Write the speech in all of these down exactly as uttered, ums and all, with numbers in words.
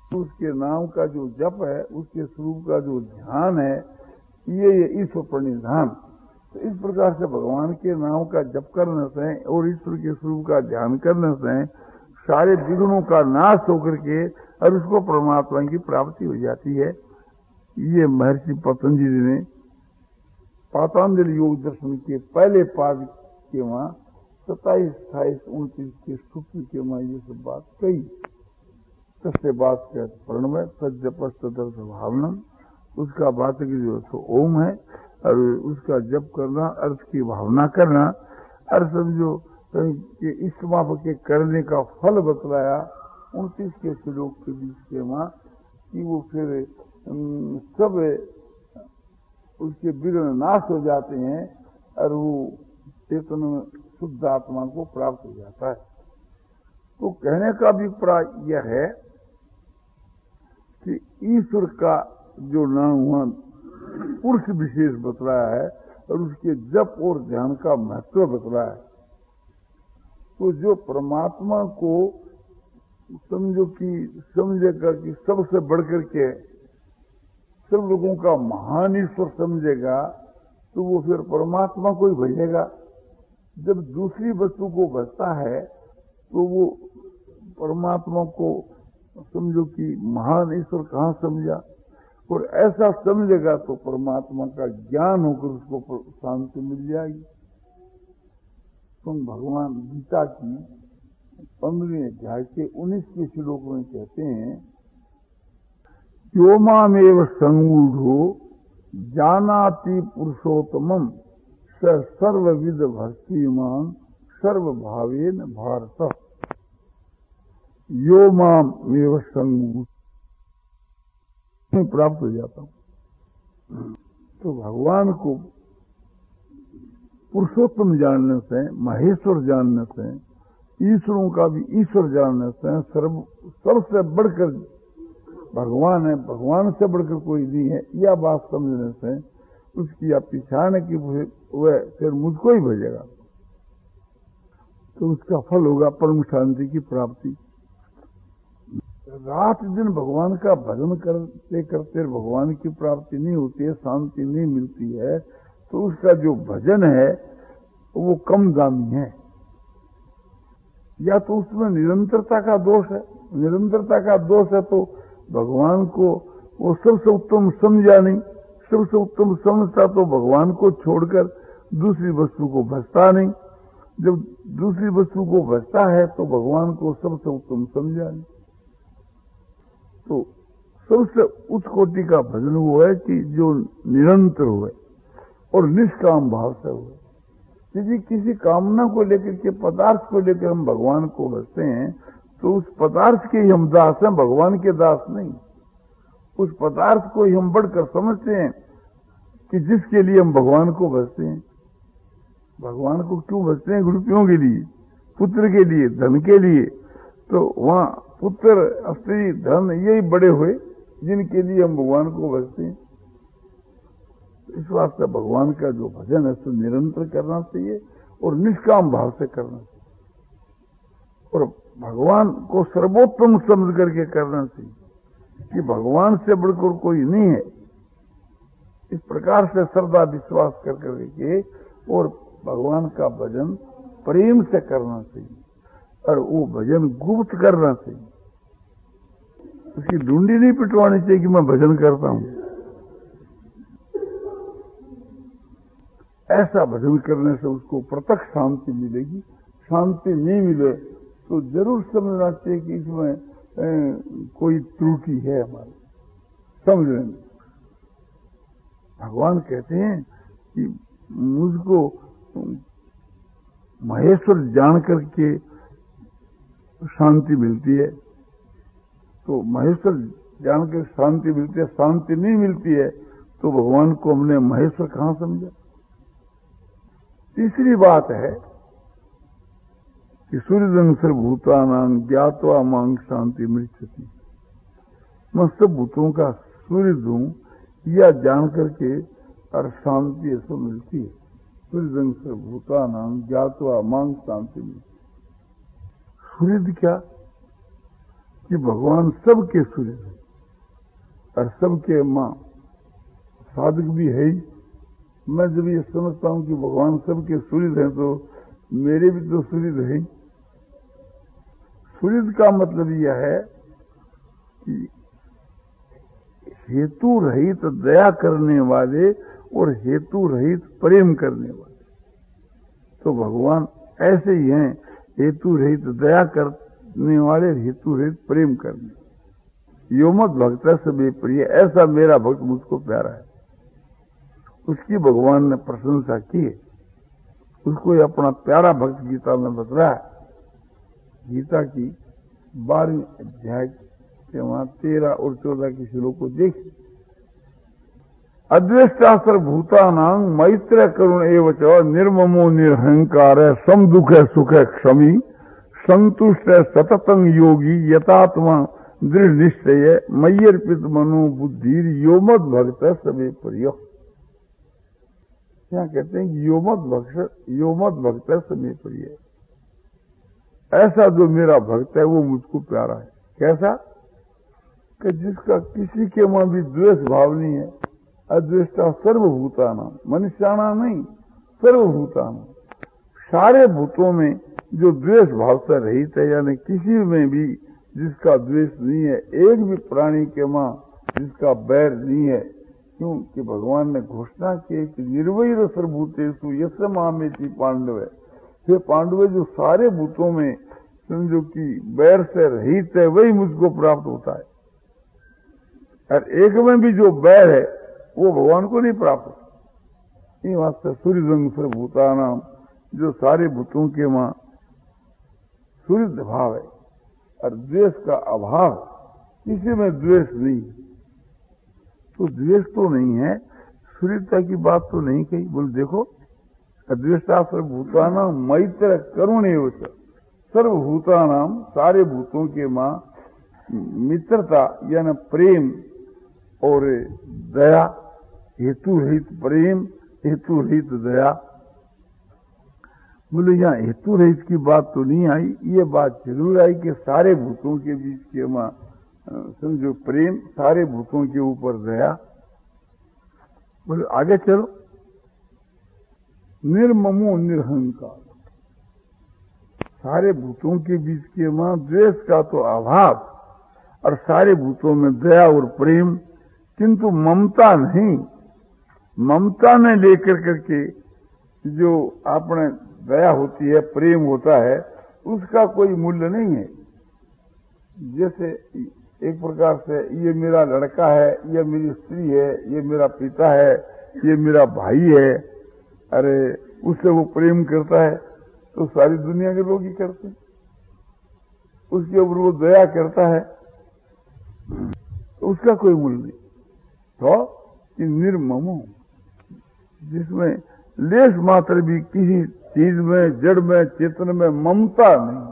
उसके नाम का जो जप है, उसके स्वरूप का जो ध्यान है, ये ये ईश्वर प्रणिधान। तो इस प्रकार से भगवान के नाम का जप करने से और ईश्वर के स्वरूप का ध्यान करने से सारे विघ्नों का नाश होकर के और उसको परमात्मा की प्राप्ति हो जाती है। ये महर्षि पतंजलि ने पातंजलि योग दर्शन के पहले पाद के वहां सत्ताईस अट्ठाईस उनतीस के सूत्र के वहां ये सब बात कही। तस्य बात के प्रणमय तजपस्त दर्श भावनम, उसका बात की जो तो ओम है और उसका जप करना, अर्थ की भावना करना, और समझो कि इस समाप के करने का फल बतलाया उनतीस के श्लोक के बीच के वहां कि वो फिर सब उसके विघ्न नाश हो जाते हैं और वो चेतन शुद्ध आत्मा को प्राप्त हो जाता है। तो कहने का अभिप्राय यह है कि ईश्वर का जो नाम हुआ पुरुष विशेष बतलाया है और उसके जप और ध्यान का महत्व बतलाया है। तो जो परमात्मा को समझो कि समझेगा कि सबसे बढ़कर के सब लोगों का महान ईश्वर समझेगा, तो वो फिर परमात्मा को ही भजेगा। जब दूसरी वस्तु को भजता है तो वो परमात्मा को समझो कि महान ईश्वर कहाँ समझा, और ऐसा समझेगा तो परमात्मा का ज्ञान होकर उसको शांति मिल जाएगी। तुम भगवान गीता की पंद्रहवें अध्याय के उन्नीस के श्लोक में कहते हैं, यो मामेव संगूढ़ो जानाति पुरुषोत्तमम स सर्वविद भक्तिमान सर्वभावेन भारत। यो मामेव संगूढ़ में प्राप्त हो जाता हूं। तो भगवान को पुरुषोत्तम जानने से, महेश्वर जानने से, ईश्वरों का भी ईश्वर जानने से, सर्व सबसे बढ़कर भगवान है, भगवान से बढ़कर कोई नहीं है, यह बात समझने से उसकी आप पिछाने की वह फिर मुझको ही भेजेगा, तो उसका फल होगा परम शांति की प्राप्ति। रात दिन भगवान का भजन करते करते भगवान की प्राप्ति नहीं होती है, शांति नहीं मिलती है, तो उसका जो भजन है वो कम दामी है, या तो उसमें निरंतरता का दोष है। निरंतरता का दोष है तो भगवान को वो सबसे उत्तम समझा नहीं, सबसे उत्तम समझता तो भगवान को छोड़कर दूसरी वस्तु को भजता नहीं, जब दूसरी वस्तु को भजता है तो भगवान को सबसे उत्तम समझा नहीं। तो सबसे उच्च कोटि का भजन वो है कि जो निरंतर हुए और निष्काम भाव से हुए। यदि किसी कामना को लेकर के, पदार्थ को लेकर हम भगवान को भजते हैं तो उस पदार्थ के ही हम दास हैं, भगवान के दास नहीं। उस पदार्थ को ही हम बढ़कर समझते हैं कि जिसके लिए हम भगवान को भजते हैं। भगवान को क्यों भजते हैं? रुपयों के लिए, पुत्र के लिए, धन के लिए। तो वहां पुत्र, स्त्री, धन यही बड़े हुए जिनके लिए हम भगवान को भजते हैं। इस वास्ते भगवान का जो भजन है सो निरंतर करना चाहिए और निष्काम भाव से करना चाहिए, और भगवान को सर्वोत्तम समझ करके करना चाहिए कि भगवान से बढ़कर कोई नहीं है। इस प्रकार से श्रद्धा विश्वास कर करके और भगवान का भजन प्रेम से करना चाहिए, और वो भजन गुप्त करना चाहिए। उसकी ढूंढी नहीं पिटवानी चाहिए कि मैं भजन करता हूं। ऐसा भजन करने से उसको प्रत्यक्ष शांति मिलेगी। शांति नहीं मिले तो जरूर समझना चाहिए कि इसमें ए, कोई त्रुटि है हमारी समझने में। भगवान कहते हैं कि मुझको महेश्वर जान करके शांति मिलती है, तो महेश्वर जान कर शांति मिलती है। शांति नहीं मिलती है तो भगवान को हमने महेश्वर कहां समझा। तीसरी बात है कि सूर्यदंग सर्वभूतानां ज्ञात्वा मांग शांति मृच्छति। मैं सब भूतों का सूर्य दूं या जान करके और शांति ऐसा मिलती है। सूर्यदंग सर्वभूतानां ज्ञात्वा मांग शांति मिलती। सूर्य क्या? कि भगवान सबके सूर्य है और सबके मां साधक भी है ही। मैं जब ये समझता हूं कि भगवान सबके सूर्य हैं तो मेरे भी तो सूर्य है। सूर्य का मतलब यह है कि हेतु रहित दया करने वाले और हेतु रहित प्रेम करने वाले, तो भगवान ऐसे ही हैं, हेतु रहित दया करने वाले, हेतु रहित प्रेम करने। योमत भक्त सभी प्रिय, ऐसा मेरा भक्त मुझको प्यारा है। उसकी भगवान ने प्रशंसा की है, उसको अपना प्यारा भक्त गीता में बताया। गीता की बारहवीं अध्याय के वहां तेरह और चौदह की श्लोक को देख। अद्वेष्टा सर्वभूतानां मैत्र करुण एवच निर्ममो निरहंकार सम दुख सुख क्षमी संतुष्ट सततं योगी यतात्मा दृढ़ निश्चय मय्यर्पित मनो बुद्धि योमद भक्त सभी प्रिय। क्या कहते हैं कि योमद भक्त योमद भक्त सभी प्रिय, ऐसा जो मेरा भक्त है वो मुझको प्यारा है। कैसा? कि जिसका किसी के वहां भी द्वेष भाव नहीं है। अद्वेष्टा सर्वभूतानां, मनुष्याना नहीं, सर्वभूतानां, सारे भूतों में जो द्वेष भाव से रहित है, यानी किसी में भी जिसका द्वेष नहीं है, एक भी प्राणी के वहां जिसका बैर नहीं है। क्योंकि भगवान ने घोषणा की कि निर्वैर सर्वभूतेषु यस्य मामेति पांडव, हे पांडव जो सारे भूतों में समझो कि बैर से रहित है वही मुझको प्राप्त होता है, और एक में भी जो बैर है वो भगवान को नहीं प्राप्त होता। ये वास्ते सूर्यरंग सर्वभूतानां, जो सारे भूतों के वहां सूर्य भाव है और द्वेष का अभाव, किसी में द्वेष नहीं। तो द्वेष तो नहीं है, सूर्यता की बात तो नहीं कही। बोल देखो, अद्वेष्टा सर्वभूतानां मैत्र करुण एवच, सर्वभूतानां सारे भूतों के मां मित्रता यानी प्रेम और दया, हेतु रहित प्रेम, हेतु रहित दया। बोले यहाँ हेतु रहित की बात तो नहीं आई, ये बात जरूर आई कि सारे भूतों के बीच के मां समझो प्रेम, सारे भूतों के ऊपर दया। बोले आगे चलो, निर्ममो निरहंकार, सारे भूतों के बीच के मां द्वेष का तो अभाव और सारे भूतों में दया और प्रेम, किंतु ममता नहीं। ममता ने लेकर करके जो आपने दया होती है, प्रेम होता है, उसका कोई मूल्य नहीं है। जैसे एक प्रकार से ये मेरा लड़का है, ये मेरी स्त्री है, ये मेरा पिता है, ये मेरा भाई है, अरे उससे वो प्रेम करता है तो सारी दुनिया के लोग ही करते हैं। उसके ऊपर वो दया करता है तो उसका कोई मूल्य नहीं। तो कि निर्ममो, जिसमें लेश मात्र भी किसी चीज में, जड़ में, चेतन में ममता नहीं,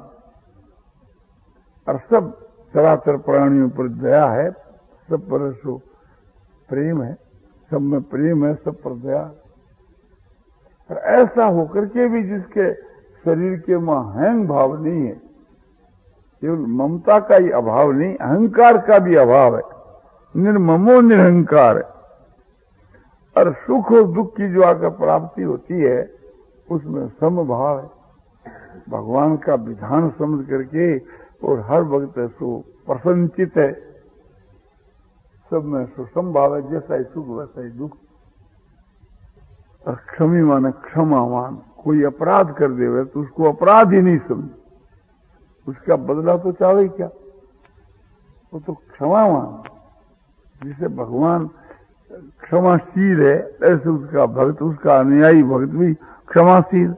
और सब चराचर प्राणियों पर दया है, सब पर सो प्रेम है, सब में प्रेम है, सब पर दया। और ऐसा होकर के भी जिसके शरीर के में अहंग भाव नहीं है, केवल ममता का ही अभाव नहीं, अहंकार का भी अभाव है, निर्ममो निरहंकार है। और सुख और दुख की जो आकर प्राप्ति होती है उसमें समभाव है, भगवान का विधान समझ करके, और हर वक्त सो प्रसन्नचित है, सब में सो समभाव है, जैसा ही सुख वैसा ही दुख। और क्षमी माने क्षमावान, कोई अपराध कर देवे तो उसको अपराध ही नहीं समझ, उसका बदला तो चाहे क्या, वो तो क्षमावान। जिसे भगवान क्षमाशील है, ऐसे उसका भक्त, उसका अनुयायी भक्त भी क्षमाशील।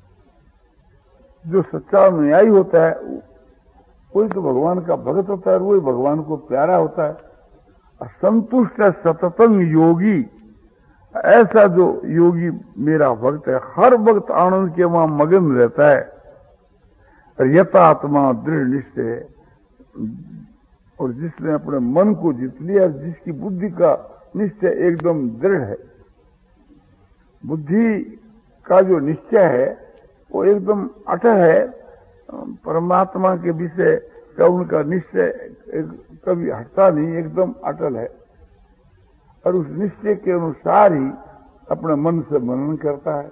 जो सच्चा अनुयायी होता है कोई तो भगवान का भक्त होता है, वही भगवान को प्यारा होता है। संतुष्ट सततं योगी, ऐसा जो योगी मेरा भक्त है, हर वक्त आनंद के वहां मगन रहता है। यथात्मा दृढ़ निश्चय, और जिसने अपने मन को जीत लिया, जिसकी बुद्धि का निश्चय एकदम दृढ़ है, बुद्धि का जो निश्चय है वो एकदम अटल है, परमात्मा के विषय का उनका निश्चय कभी हटता नहीं, एकदम अटल है, और उस निश्चय के अनुसार ही अपने मन से मनन करता है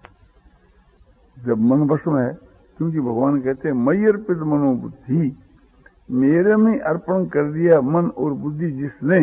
जब मन वश में है। क्योंकि भगवान कहते हैं मयि अर्पित मनोबुद्धि, मेरे में अर्पण कर दिया मन और बुद्धि जिसने।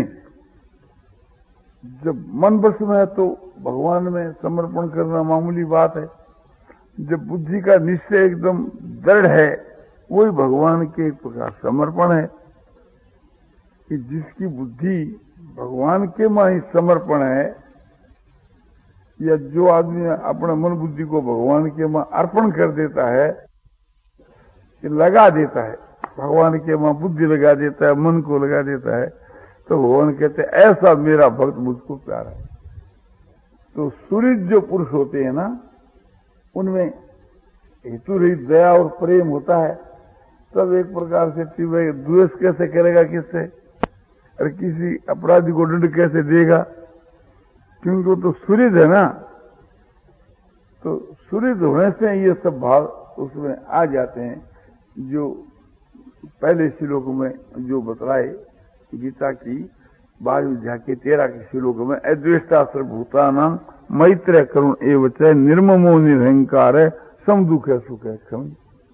जब मन वश में है तो भगवान में समर्पण करना मामूली बात है। जब बुद्धि का निश्चय एकदम दृढ़ है, वही भगवान के एक प्रकार समर्पण है। कि जिसकी बुद्धि भगवान के में ही समर्पण है, या जो आदमी अपने मन बुद्धि को भगवान के में अर्पण कर देता है, कि लगा देता है, भगवान के में बुद्धि लगा देता है, मन को लगा देता है, तो भगवान कहते हैं ऐसा मेरा भक्त मुझको प्यारा है। तो सूर्य जो पुरुष होते हैं ना, उनमें हेतु रहित दया और प्रेम होता है। तब एक प्रकार से भाई द्वेष कैसे करेगा किससे, और किसी अपराधी को दंड कैसे देगा, क्योंकि वो तो सूर्य है ना। तो सूर्य होने से ये सब भाव उसमें आ जाते हैं, जो पहले श्लोक में जो बतलाए गीता की बारहवीं अध्याय के तेरह के श्लोक में, अद्वेष्टा सर्वभूतानां मैत्र करुण एवं च निर्ममो निरहंकार है सम दुख है सुख है क्षम।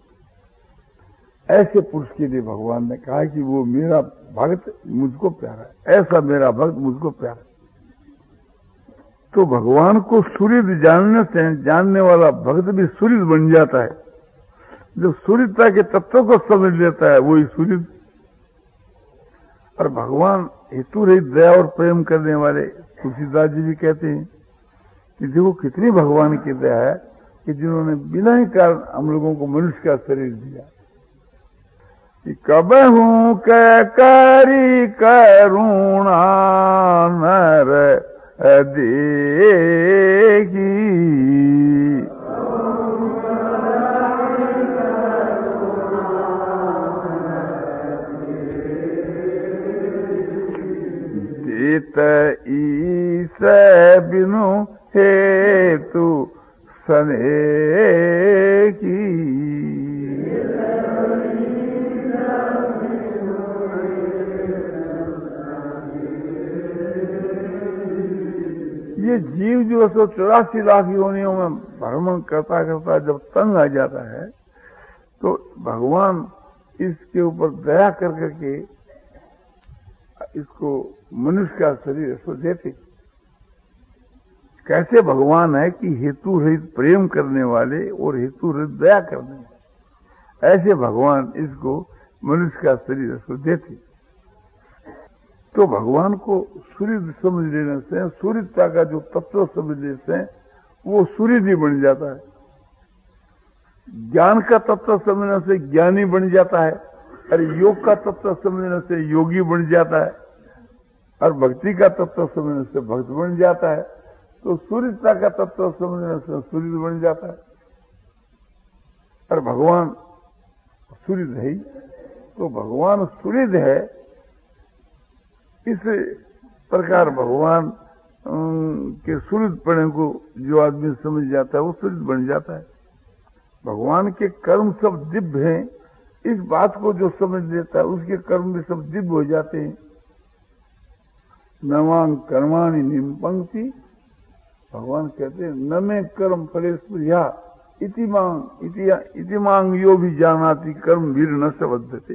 ऐसे पुरुष के लिए भगवान ने कहा कि वो मेरा भक्त मुझको प्यारा है, ऐसा मेरा भक्त मुझको प्यारा है। तो भगवान को सूर्य जानने से जानने वाला भक्त भी सूर्य बन जाता है। जब सूर्यता के तत्व को समझ लेता है वही सूर्य। और भगवान हेतु रहित दया और प्रेम करने वाले तुलसीदास जी भी कहते हैं कि देखो कितनी भगवान की दया है कि जिन्होंने बिना ही कारण हम लोगों को मनुष्य का शरीर दिया। कि कब हूं कै करी करुणा नर देगी, देत ईस बिनु हेतु सने की। ये जीव जो सौ चौरासी लाख योनियों में भ्रमण करता करता जब तंग आ जाता है, तो भगवान इसके ऊपर दया कर करके इसको मनुष्य का शरीर इसको देते। कैसे भगवान है कि हेतु रहित प्रेम करने वाले और हेतु रहित दया करने वाले, ऐसे भगवान इसको मनुष्य का शरीर इसको देते। तो भगवान को सूर्य समझ लेने से, सूर्यता का जो तत्व समझ लेने से वो सूर्य भी बन जाता है। ज्ञान का तत्व समझने से ज्ञानी बन जाता है, और योग का तत्व समझने से योगी बन जाता है, और भक्ति का तत्व समझने से भक्त बन जाता है। तो सूर्यता का तत्व समझने से सूर्य बन जाता है। और भगवान सूर्य है, तो भगवान सूर्य है। इस प्रकार भगवान के सूर्यपणे को जो आदमी समझ जाता है वो सूर्य बन जाता है। भगवान के कर्म सब दिव्य हैं, इस बात को जो समझ लेता है उसके कर्म भी सब दिव्य हो जाते हैं। नवांग कर्माणि निम पंक्ति, भगवान कहते हैं न में कर्म फले स्पृहा इति मांग इति मांग यो भी जानाति कर्म वीर न सबद्धते।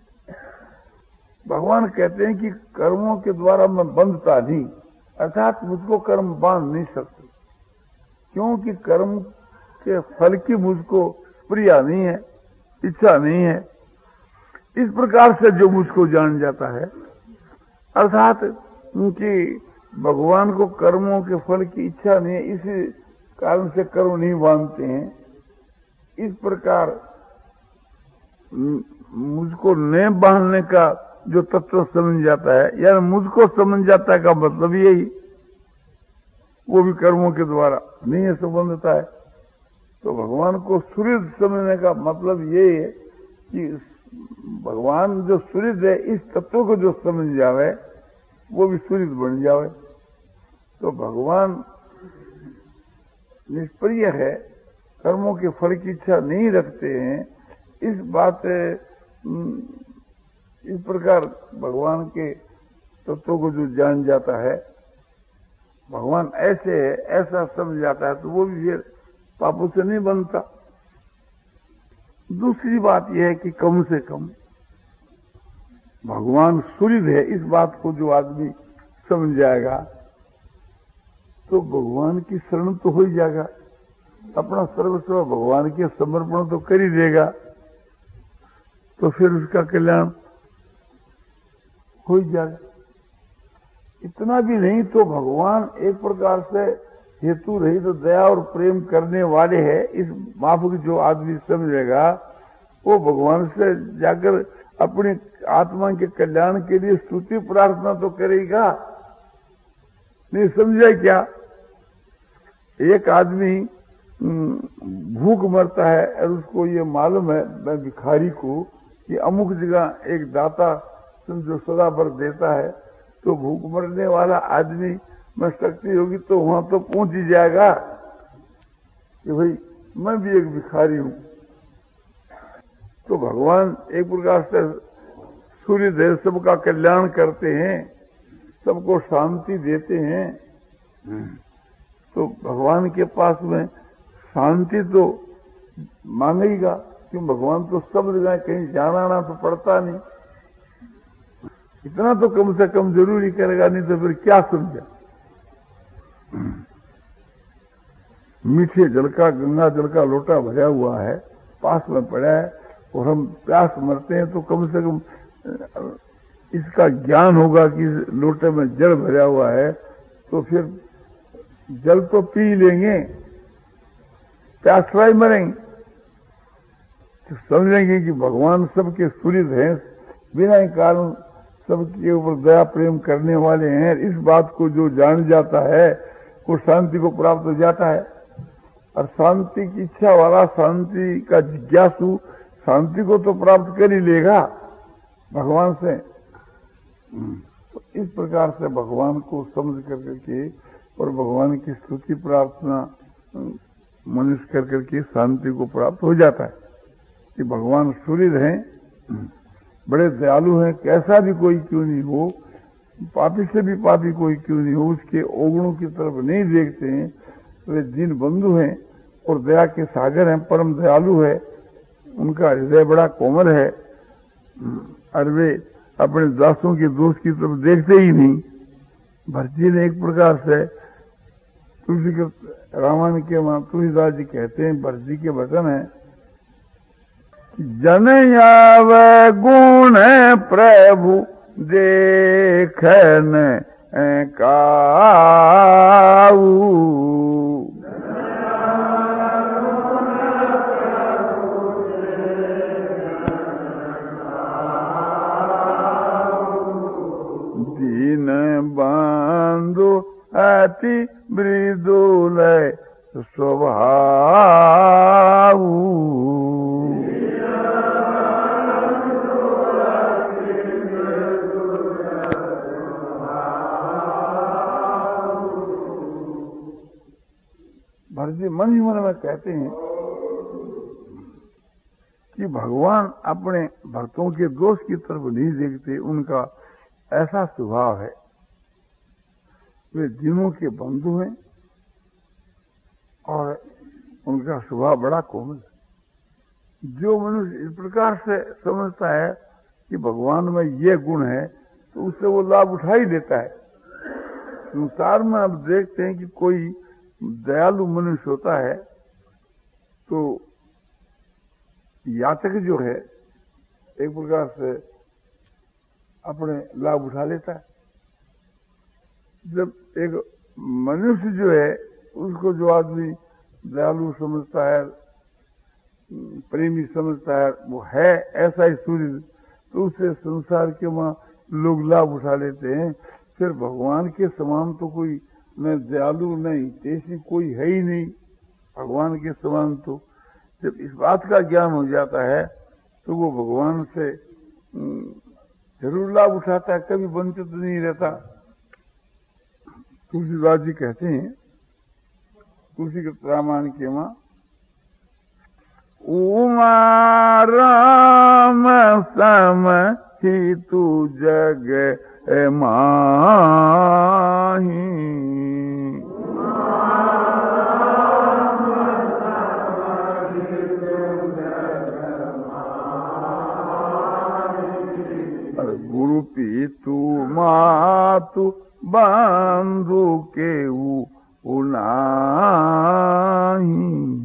भगवान कहते हैं कि कर्मों के द्वारा मैं बंधता नहीं, अर्थात मुझको कर्म बांध नहीं सकते, क्योंकि कर्म के फल की मुझको प्रिया नहीं है, इच्छा नहीं है। इस प्रकार से जो मुझको जान जाता है, अर्थात कि भगवान को कर्मों के फल की इच्छा नहीं है, इसी कारण से कर्म नहीं बांधते हैं। इस प्रकार मुझको न बांधने का जो तत्व समझ जाता है, यानी मुझको समझ जाता है का मतलब यही, वो भी कर्मों के द्वारा नहीं है संबंधता है। तो भगवान को सूर्य समझने का मतलब ये है कि भगवान जो सूर्य है, इस तत्व को जो समझ जावे वो भी सूर्य बन जावे। तो भगवान निष्प्रिय है, कर्मों के फल की इच्छा नहीं रखते हैं। इस बात इस प्रकार भगवान के तत्वों को जो जान जाता है, भगवान ऐसे है, ऐसा समझ जाता है, तो वो भी फिर पापों से नहीं बनता। दूसरी बात यह है कि कम से कम भगवान सूर्य है, इस बात को जो आदमी समझ जाएगा तो भगवान की शरण तो हो ही जाएगा, अपना सर्वस्व भगवान के समर्पण तो कर ही देगा, तो फिर उसका कल्याण हो ही जाएगा। इतना भी नहीं तो भगवान एक प्रकार से हेतु रही तो दया और प्रेम करने वाले हैं, इस माफक जो आदमी समझेगा वो भगवान से जाकर अपनी आत्मा के कल्याण के लिए स्तुति प्रार्थना तो करेगा। नहीं समझे क्या? एक आदमी भूख मरता है और उसको ये मालूम है मैं भिखारी को कि अमुक जगह एक दाता जो सदा भर देता है, तो भूख मरने वाला आदमी में शक्ति होगी तो वहां तो पहुंच ही जाएगा कि भाई मैं भी एक भिखारी हूं। तो भगवान एक प्रकार से सूर्य देव सबका कल्याण करते हैं, सबको शांति देते हैं, तो भगवान के पास में शांति तो मांगेगा, क्यों भगवान तो सब जगह कहीं जाना आना तो पड़ता नहीं, इतना तो कम से कम जरूरी करेगा, नहीं तो फिर क्या समझा। मीठे जल का गंगा जल का लोटा भरा हुआ है, पास में पड़ा है और हम प्यास मरते हैं, तो कम से कम इसका ज्ञान होगा कि लोटे में जल भरा हुआ है, तो फिर जल तो पी लेंगे, प्यास ही मरेंगे। तो समझेंगे कि भगवान सबके सूर्य हैं, बिना ही कारण सबके ऊपर दया प्रेम करने वाले हैं। इस बात को जो जान जाता है वो शांति को प्राप्त हो जाता है, और शांति की इच्छा वाला, शांति का जिज्ञासु शांति को तो प्राप्त कर ही लेगा भगवान से। तो इस प्रकार से भगवान को समझ कर करके और भगवान की स्तुति प्रार्थना मनुष्य कर करके शांति को प्राप्त हो जाता है कि भगवान सूर्य हैं, बड़े दयालु हैं, कैसा भी कोई क्यों नहीं हो, पापी से भी पापी कोई क्यों नहीं हो, उसके अवगुणों की तरफ नहीं देखते हैं, वे दीन बंधु हैं और दया के सागर हैं, परम दयालु है, उनका हृदय बड़ा कोमल है, और वे अपने दासों के दोष की तरफ देखते ही नहीं। भरत जी ने एक प्रकार से तुलसी के रामायण के वहां तुलसीदास जी कहते हैं, भरत जी के वचन है, जन याव गुण प्रभु देखन काऊ, दीन बंधु अति मृदुल स्वभाव, भरत जी मन ही मन में कहते हैं कि भगवान अपने भक्तों के दोष की तरफ नहीं देखते, उनका ऐसा स्वभाव है, वे दीनों के बंधु हैं और उनका स्वभाव बड़ा कोमल है। जो मनुष्य इस प्रकार से समझता है कि भगवान में ये गुण है तो उससे वो लाभ उठा ही लेता है। संसार में अब देखते हैं कि कोई दयालु मनुष्य होता है तो याचक जो है एक प्रकार से अपने लाभ उठा लेता है। जब एक मनुष्य जो है उसको जो आदमी दयालु समझता है, प्रेमी समझता है, वो है ऐसा ही सूर्य, तो उससे संसार के वहां लोग लाभ उठा लेते हैं। फिर भगवान के समान तो कोई न दयालु नहीं, ऐसी कोई है ही नहीं भगवान के समान। तो जब इस बात का ज्ञान हो जाता है तो वो भगवान से जरूर लाभ उठाता है, कभी वंचित नहीं रहता। तुलसीदास जी कहते हैं तुलसी के रामायण के वहां, उमा राम सम ही तू जग माही। गुरु पीतु मातु बंधु के उनाही।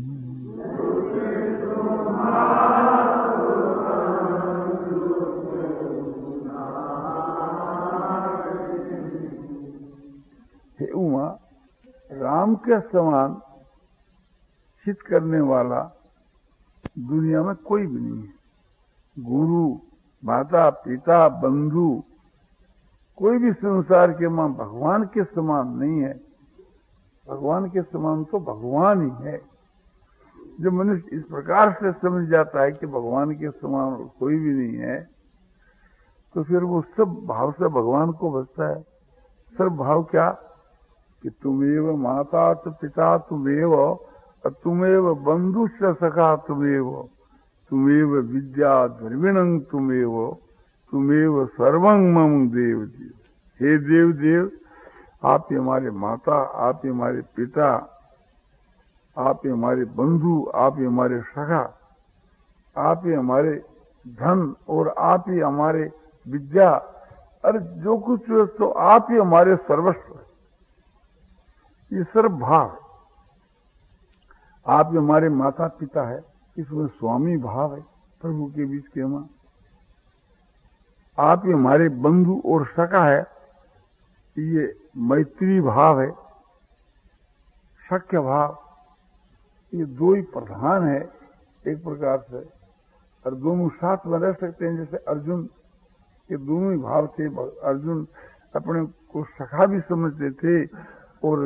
हे उमा, राम के समान हित करने वाला दुनिया में कोई भी नहीं है। गुरु, माता, पिता, बंधु, कोई भी संसार के मां भगवान के समान नहीं है। भगवान के समान तो भगवान ही है। जब मनुष्य इस प्रकार से समझ जाता है कि भगवान के समान कोई भी नहीं है, तो फिर वो सब भाव से भगवान को बसता है। सब भाव क्या कि तुमेव माता तो पिता तुमेव, तुमेव बंधुश्च सखा तुमेव, तुमेव विद्या द्रविणं तुमेव, तुमेव सर्वं मम देव देव। हे देव देव, आप ही हमारे माता, आप ही हमारे पिता, आप ही हमारे बंधु, आप ही हमारे सखा, आप ही हमारे धन और आप ही हमारे विद्या। अरे जो कुछ है तो आप ही हमारे सर्वस्व। ये सर्व भाव। आप ही हमारे माता पिता है, इसमें स्वामी भाव है प्रभु के बीच के मां। आप ही हमारे बंधु और सखा है, ये मैत्री भाव है, सख्य भाव। ये दो ही प्रधान है एक प्रकार से, और दोनों साथ में रह सकते हैं। जैसे अर्जुन के दोनों ही भाव थे। अर्जुन अपने को सखा भी समझते थे और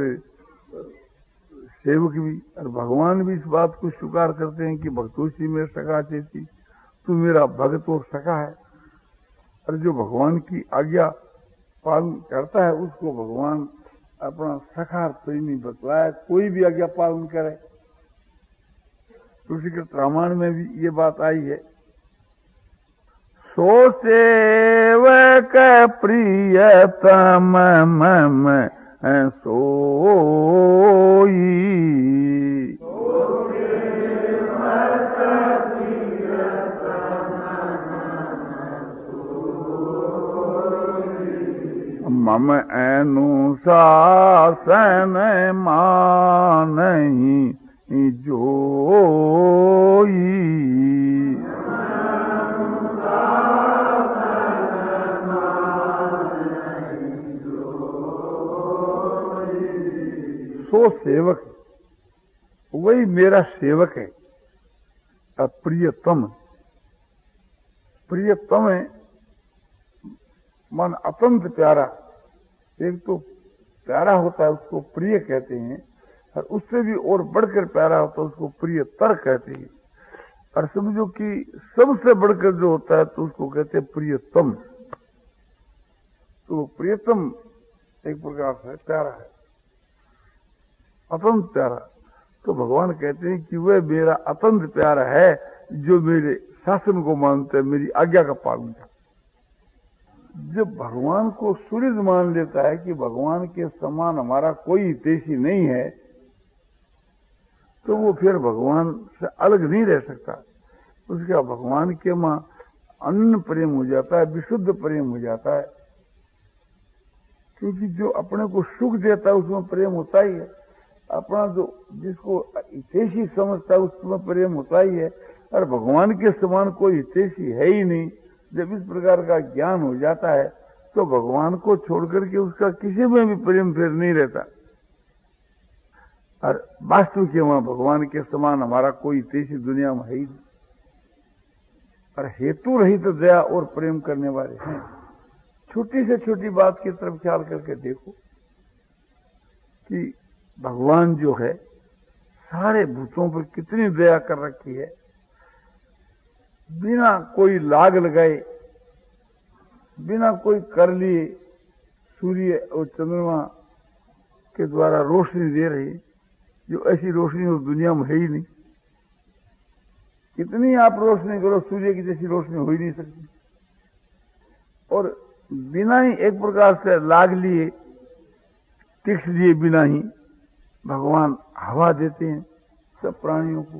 सेवक भी, और भगवान भी इस बात को स्वीकार करते हैं कि भक्तोषी में सखा चेती, तू मेरा भक्त और सखा है। और जो भगवान की आज्ञा पालन करता है उसको भगवान अपना सखा प्रेमी बतलाया। कोई भी आज्ञा पालन करे। तुलसीकृत रामायण में भी ये बात आई है। सो सेवक प्रियतम मम सोई, मम अनुशासन मानहि जोई। सो सेवक, वही मेरा सेवक है। प्रियतम, प्रियतम है मन अत्यंत प्यारा। एक तो प्यारा होता है उसको प्रिय कहते हैं, और उससे भी और बढ़कर प्यारा होता है उसको प्रियतर कहते हैं। और समझो कि सबसे बढ़कर जो होता है तो उसको कहते हैं प्रियतम। तो प्रियतम एक प्रकार से प्यारा है, अत्यंत प्यारा। तो भगवान कहते हैं कि वह मेरा अत्यंत प्यारा है जो मेरे शासन को मानता है, मेरी आज्ञा का पालन करता है। जब भगवान को सुनिध मान लेता है कि भगवान के समान हमारा कोई हितैषी नहीं है, तो वो फिर भगवान से अलग नहीं रह सकता। उसका भगवान के मां अन्न प्रेम हो जाता है, विशुद्ध प्रेम हो जाता है। क्योंकि जो अपने को सुख देता है उसमें प्रेम होता ही है। अपना जो जिसको हितैषी समझता है उसमें प्रेम होता ही है। और भगवान के समान कोई हितैषी है ही नहीं। जब इस प्रकार का ज्ञान हो जाता है तो भगवान को छोड़कर के उसका किसी में भी प्रेम फिर नहीं रहता। और वास्तविक वहां भगवान के समान हमारा कोई हितैषी दुनिया में है ही नहीं। और हेतु रहित तो दया और प्रेम करने वाले हैं। छोटी से छोटी बात की तरफ ख्याल करके देखो कि भगवान जो है सारे भूतों पर कितनी दया कर रखी है। बिना कोई लाग लगाए, बिना कोई कर लिए सूर्य और चंद्रमा के द्वारा रोशनी दे रही, जो ऐसी रोशनी उस दुनिया में है ही नहीं। कितनी आप रोशनी करो, सूर्य की जैसी रोशनी हो ही नहीं सकती। और बिना ही एक प्रकार से लाग लिए, टिक्स लिए बिना ही भगवान हवा देते हैं सब प्राणियों को।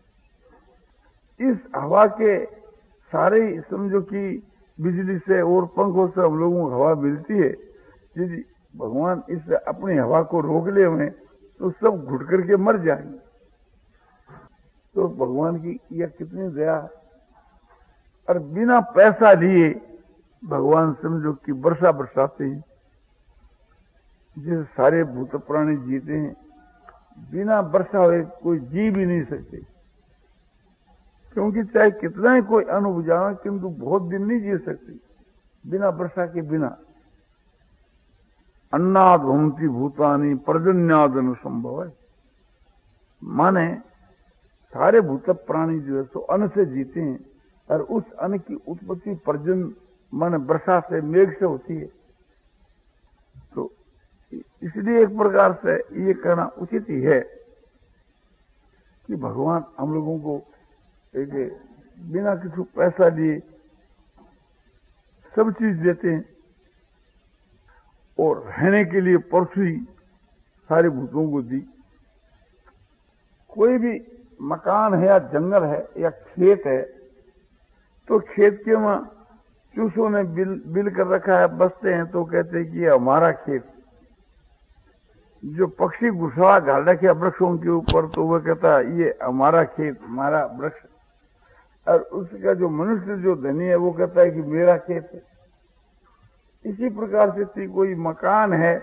इस हवा के सारे समझो कि बिजली से और पंखों से हम लोगों को हवा मिलती है। यदि भगवान इस अपनी हवा को रोक ले हमें तो सब घुट करके मर जाएंगे। तो भगवान की यह कितनी दया है। और बिना पैसा लिए भगवान समझो कि वर्षा बरसाते हैं, जिसे सारे भूत प्राणी जीते हैं। बिना वर्षा हुए कोई जी भी नहीं सकते, क्योंकि चाहे कितना ही कोई अन्न उपजावे किंतु बहुत दिन नहीं जी सकते बिना वर्षा के बिना। अन्नाद भवन्ति भूतानि पर्जन्यादन संभव है, माने सारे भूत प्राणी जो है सो अन्न से जीते हैं। और उस अन्न की उत्पत्ति पर्जन माने वर्षा से, मेघ से होती है। तो इसलिए एक प्रकार से ये कहना उचित ही है कि भगवान हम लोगों को एक बिना किसी पैसा लिए सब चीज देते हैं। और रहने के लिए पृथ्वी सारे भूतों को दी। कोई भी मकान है या जंगल है या खेत है, तो खेत के वहां चूसों ने बिल बिल कर रखा है, बसते हैं तो कहते हैं कि ये हमारा खेत। जो पक्षी घुसवा घाल रखे वृक्षों के ऊपर, तो वह कहता है ये हमारा खेत, हमारा वृक्ष। और उसका जो मनुष्य जो धनी है वो कहता है कि मेरा खेत है। इसी प्रकार से कोई मकान है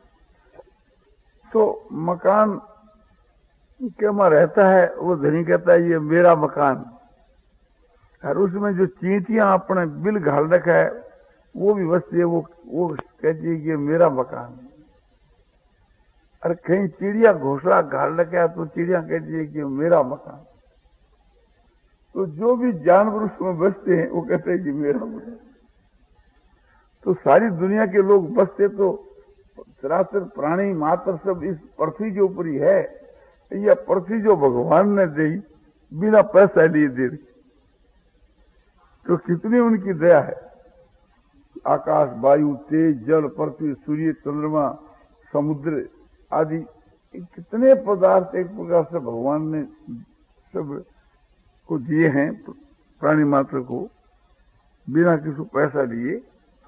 तो मकान के में रहता है, वो धनी कहता है ये मेरा मकान। और उसमें जो चींटियां अपने बिल घाल रखा है वो भी बसती है, वो वो कहती है कि ये मेरा मकान है। और कहीं चिड़िया घोंसला घाल रखा है तो चिड़िया कहती है कि मेरा मकान। तो जो भी जानवर उसमें बसते हैं वो कहते हैं कि मेरा मकान। तो सारी दुनिया के लोग बसते तो चराचर प्राणी मात्र सब इस पृथ्वी के ऊपर ही है। यह पृथ्वी जो भगवान ने दी बिना पैसा लिए दे दी, तो कितनी उनकी दया है। आकाश, वायु, तेज, जल, पृथ्वी, सूर्य, चंद्रमा, समुद्र आदि कितने पदार्थ एक प्रकार से भगवान ने सब को दिए हैं प्राणी मात्र को बिना किसी पैसा लिए।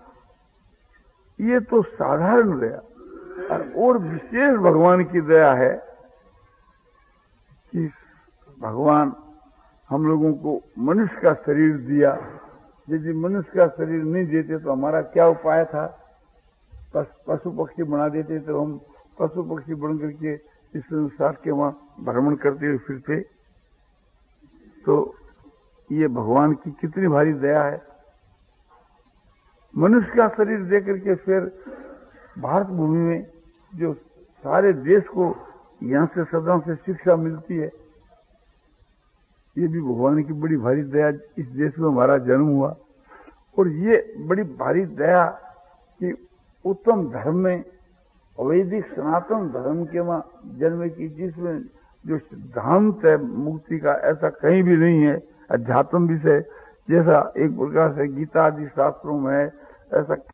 ये तो साधारण दया। और विशेष भगवान की दया है कि भगवान हम लोगों को मनुष्य का शरीर दिया। यदि मनुष्य का शरीर नहीं देते तो हमारा क्या उपाय था? पशु पक्षी बना देते तो हम पशु पक्षी बन करके इस संसार के वहां भ्रमण करते हुए फिरते। तो ये भगवान की कितनी भारी दया है। मनुष्य का शरीर दे करके फिर भारत भूमि में जो सारे देश को यहां से सदा से शिक्षा मिलती है, ये भी भगवान की बड़ी भारी दया। इस देश में हमारा जन्म हुआ और ये बड़ी भारी दया कि उत्तम धर्म में वैदिक सनातन धर्म के वहां जन्म की, जिसमें जो सिद्धांत है मुक्ति का ऐसा कहीं भी नहीं है। अध्यात्म विषय जैसा एक प्रकार से गीता आदि शास्त्रों में है, ऐसा